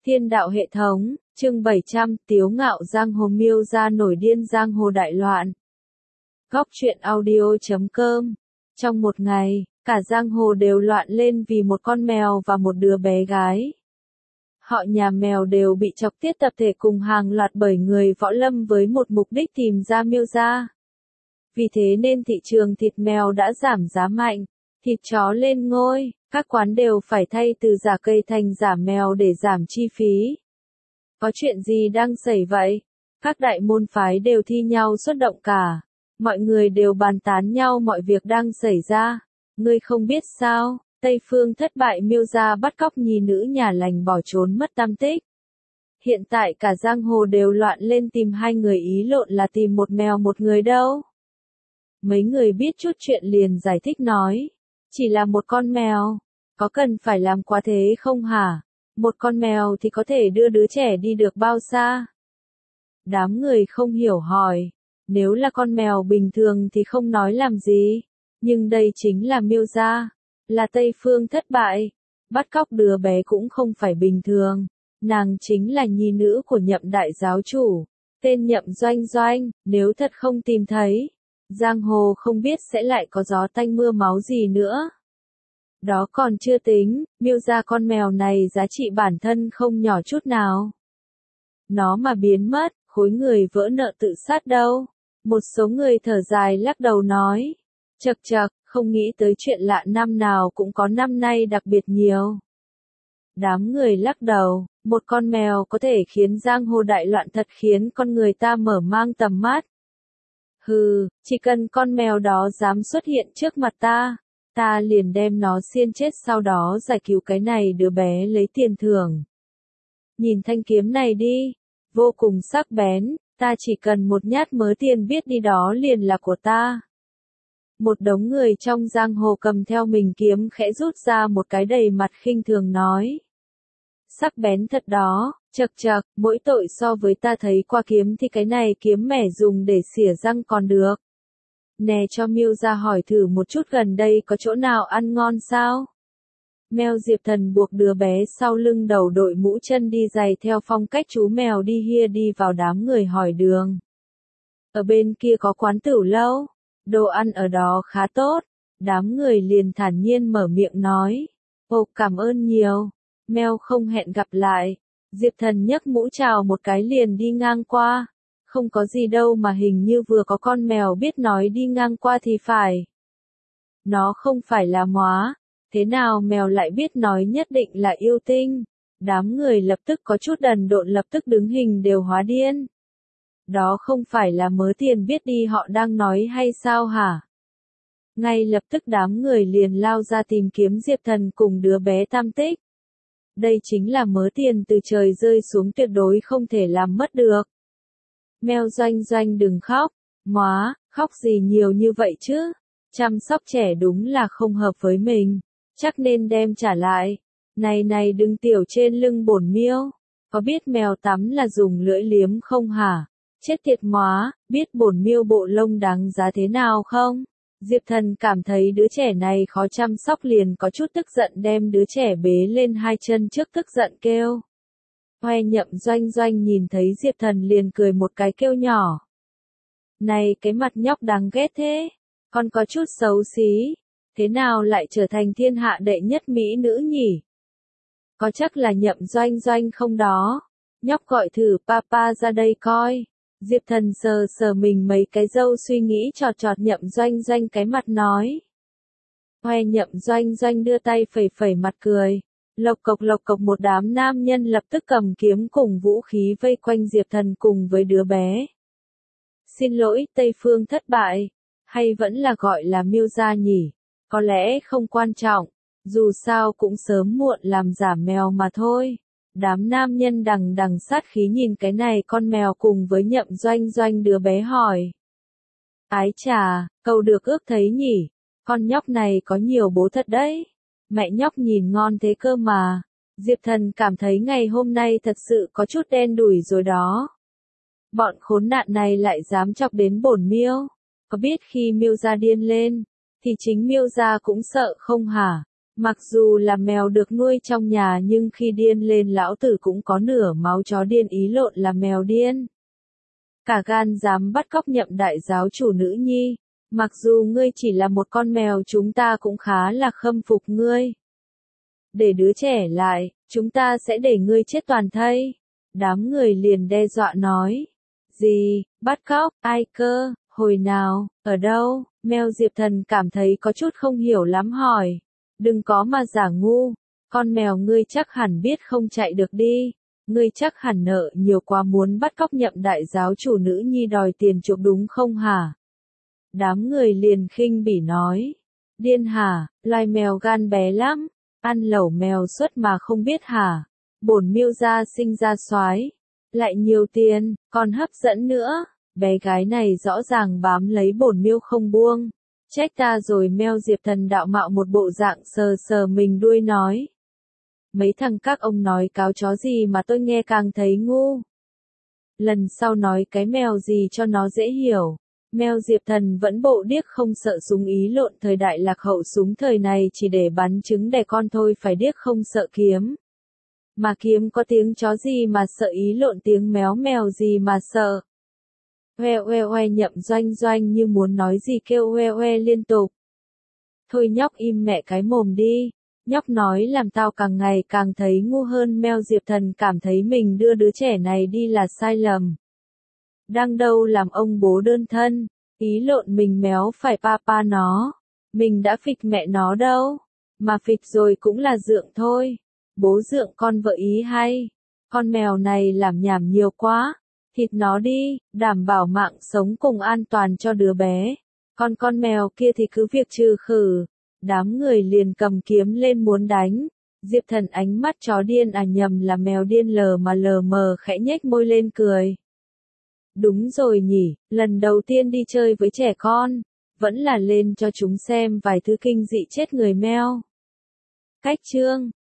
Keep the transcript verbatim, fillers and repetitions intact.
Thiên đạo hệ thống, chương bảy trăm, Tiếu ngạo giang hồ miêu ra nổi điên giang hồ đại loạn. Góc truyện audio chấm com. Trong một ngày, cả giang hồ đều loạn lên vì một con mèo và một đứa bé gái. Họ nhà mèo đều bị chọc tiết tập thể cùng hàng loạt bởi người võ lâm với một mục đích tìm ra miêu ra. Vì thế nên thị trường thịt mèo đã giảm giá mạnh, thịt chó lên ngôi, các quán đều phải thay từ giả cây thành giả mèo để giảm chi phí. Có chuyện gì đang xảy vậy? Các đại môn phái đều thi nhau xuất động cả. Mọi người đều bàn tán nhau mọi việc đang xảy ra. Ngươi không biết sao, Tây Phương thất bại miêu ra bắt cóc nhi nữ nhà lành bỏ trốn mất tăm tích. Hiện tại cả giang hồ đều loạn lên tìm hai người, ý lộn là tìm một mèo một người đâu. Mấy người biết chút chuyện liền giải thích nói. Chỉ là một con mèo, có cần phải làm quá thế không hả? Một con mèo thì có thể đưa đứa trẻ đi được bao xa? Đám người không hiểu hỏi, nếu là con mèo bình thường thì không nói làm gì, nhưng đây chính là miêu gia, là Tây Phương thất bại, bắt cóc đứa bé cũng không phải bình thường, nàng chính là nhi nữ của Nhậm đại giáo chủ, tên Nhậm Doanh Doanh, nếu thật không tìm thấy, giang hồ không biết sẽ lại có gió tanh mưa máu gì nữa. Đó còn chưa tính, miêu ra con mèo này giá trị bản thân không nhỏ chút nào. Nó mà biến mất, khối người vỡ nợ tự sát đâu. Một số người thở dài lắc đầu nói. Chậc chậc, không nghĩ tới chuyện lạ năm nào cũng có năm nay đặc biệt nhiều. Đám người lắc đầu, một con mèo có thể khiến giang hồ đại loạn, thật khiến con người ta mở mang tầm mắt. Hừ, chỉ cần con mèo đó dám xuất hiện trước mặt ta, ta liền đem nó xiên chết, sau đó giải cứu cái này đứa bé lấy tiền thưởng. Nhìn thanh kiếm này đi, vô cùng sắc bén, ta chỉ cần một nhát mớ tiền biết đi đó liền là của ta. Một đống người trong giang hồ cầm theo mình kiếm khẽ rút ra một cái, đầy mặt khinh thường nói. Sắc bén thật đó, chậc chậc, mỗi tội so với ta thấy qua kiếm thì cái này kiếm mẻ dùng để xỉa răng còn được. Nè, cho miêu ra hỏi thử một chút gần đây có chỗ nào ăn ngon sao? Mèo Diệp Thần buộc đứa bé sau lưng đầu, đội mũ chân đi giày theo phong cách chú mèo đi hia đi vào đám người hỏi đường. Ở bên kia có quán tửu lâu, đồ ăn ở đó khá tốt. Đám người liền thản nhiên mở miệng nói. Ồ, cảm ơn nhiều. Mèo không hẹn gặp lại. Diệp Thần nhấc mũ chào một cái liền đi ngang qua. Không có gì đâu mà hình như vừa có con mèo biết nói đi ngang qua thì phải. Nó không phải là móa. Thế nào mèo lại biết nói, nhất định là yêu tinh. Đám người lập tức có chút đần độn, lập tức đứng hình đều hóa điên. Đó không phải là mớ tiền biết đi họ đang nói hay sao hả? Ngay lập tức đám người liền lao ra tìm kiếm Diệp Thần cùng đứa bé tam tích. Đây chính là mớ tiền từ trời rơi xuống, tuyệt đối không thể làm mất được. Mèo Doanh Doanh đừng khóc, móa, khóc gì nhiều như vậy chứ? Chăm sóc trẻ đúng là không hợp với mình, chắc nên đem trả lại. Này này, đừng tiểu trên lưng bổn miêu, có biết mèo tắm là dùng lưỡi liếm không hả? Chết tiệt móa, biết bổn miêu bộ lông đáng giá thế nào không? Diệp Thần cảm thấy đứa trẻ này khó chăm sóc liền có chút tức giận, đem đứa trẻ bế lên hai chân trước, tức giận kêu. Hoe, Nhậm Doanh Doanh nhìn thấy Diệp Thần liền cười một cái kêu nhỏ. Này, cái mặt nhóc đáng ghét thế, con có chút xấu xí, thế nào lại trở thành thiên hạ đệ nhất mỹ nữ nhỉ? Có chắc là Nhậm Doanh Doanh không đó? Nhóc gọi thử papa ra đây coi. Diệp Thần sờ sờ mình mấy cái râu, suy nghĩ trọt trọt Nhậm Doanh Doanh cái mặt nói. Hoe, Nhậm Doanh Doanh đưa tay phẩy phẩy mặt cười. Lộc cộc lộc cộc, một đám nam nhân lập tức cầm kiếm cùng vũ khí vây quanh Diệp Thần cùng với đứa bé. Xin lỗi, Tây Phương thất bại, hay vẫn là gọi là miêu gia nhỉ? Có lẽ không quan trọng, dù sao cũng sớm muộn làm giả mèo mà thôi. Đám nam nhân đằng đằng sát khí nhìn cái này con mèo cùng với Nhậm Doanh Doanh đứa bé hỏi. Ái chà, cầu được ước thấy nhỉ, con nhóc này có nhiều bố thật đấy. Mẹ nhóc nhìn ngon thế cơ mà. Diệp Thần cảm thấy ngày hôm nay thật sự có chút đen đủi rồi đó. Bọn khốn nạn này lại dám chọc đến bổn miêu. Có biết khi miêu gia điên lên, thì chính miêu gia cũng sợ không hả? Mặc dù là mèo được nuôi trong nhà nhưng khi điên lên lão tử cũng có nửa máu chó điên ý lộn là mèo điên. Cả gan dám bắt cóc Nhậm đại giáo chủ nữ nhi, mặc dù ngươi chỉ là một con mèo chúng ta cũng khá là khâm phục ngươi. Để đứa trẻ lại, chúng ta sẽ để ngươi chết toàn thây. Đám người liền đe dọa nói. Gì, bắt cóc, ai cơ, hồi nào, ở đâu? Mèo Diệp Thần cảm thấy có chút không hiểu lắm hỏi. Đừng có mà giả ngu, con mèo ngươi chắc hẳn biết không chạy được đi. Ngươi chắc hẳn nợ nhiều quá muốn bắt cóc Nhậm đại giáo chủ nữ nhi đòi tiền chuộc đúng không hả? Đám người liền khinh bỉ nói. Điên hả, loài mèo gan bé lắm, ăn lẩu mèo suốt mà không biết hả? Bổn Miêu gia sinh ra soái, lại nhiều tiền, còn hấp dẫn nữa. Bé gái này rõ ràng bám lấy bổn Miêu không buông. Trách ta rồi. Mèo Diệp Thần đạo mạo một bộ dạng sờ sờ mình đuôi nói. Mấy thằng các ông nói cáo chó gì mà tôi nghe càng thấy ngu. Lần sau nói cái mèo gì cho nó dễ hiểu. Mèo Diệp Thần vẫn bộ điếc không sợ súng ý lộn thời đại lạc hậu súng thời này chỉ để bắn trứng đẻ con thôi phải điếc không sợ kiếm. Mà kiếm có tiếng chó gì mà sợ ý lộn tiếng méo mèo gì mà sợ. Oe oe oe Nhậm Doanh Doanh như muốn nói gì kêu oe oe liên tục. Thôi nhóc im mẹ cái mồm đi. Nhóc nói làm tao càng ngày càng thấy ngu hơn. Mèo Diệp Thần cảm thấy mình đưa đứa trẻ này đi là sai lầm. Đang đâu làm ông bố đơn thân, ý lộn mình méo phải papa nó. Mình đã phịch mẹ nó đâu, mà phịch rồi cũng là dượng thôi. Bố dượng con vợ ý hay, con mèo này làm nhảm nhiều quá, thịt nó đi, đảm bảo mạng sống cùng an toàn cho đứa bé. Còn con mèo kia thì cứ việc trừ khử. Đám người liền cầm kiếm lên muốn đánh. Diệp Thần ánh mắt chó điên à nhầm là mèo điên lờ mà lờ mờ khẽ nhếch môi lên cười. Đúng rồi nhỉ, lần đầu tiên đi chơi với trẻ con, vẫn là lên cho chúng xem vài thứ kinh dị chết người meo. Cách chương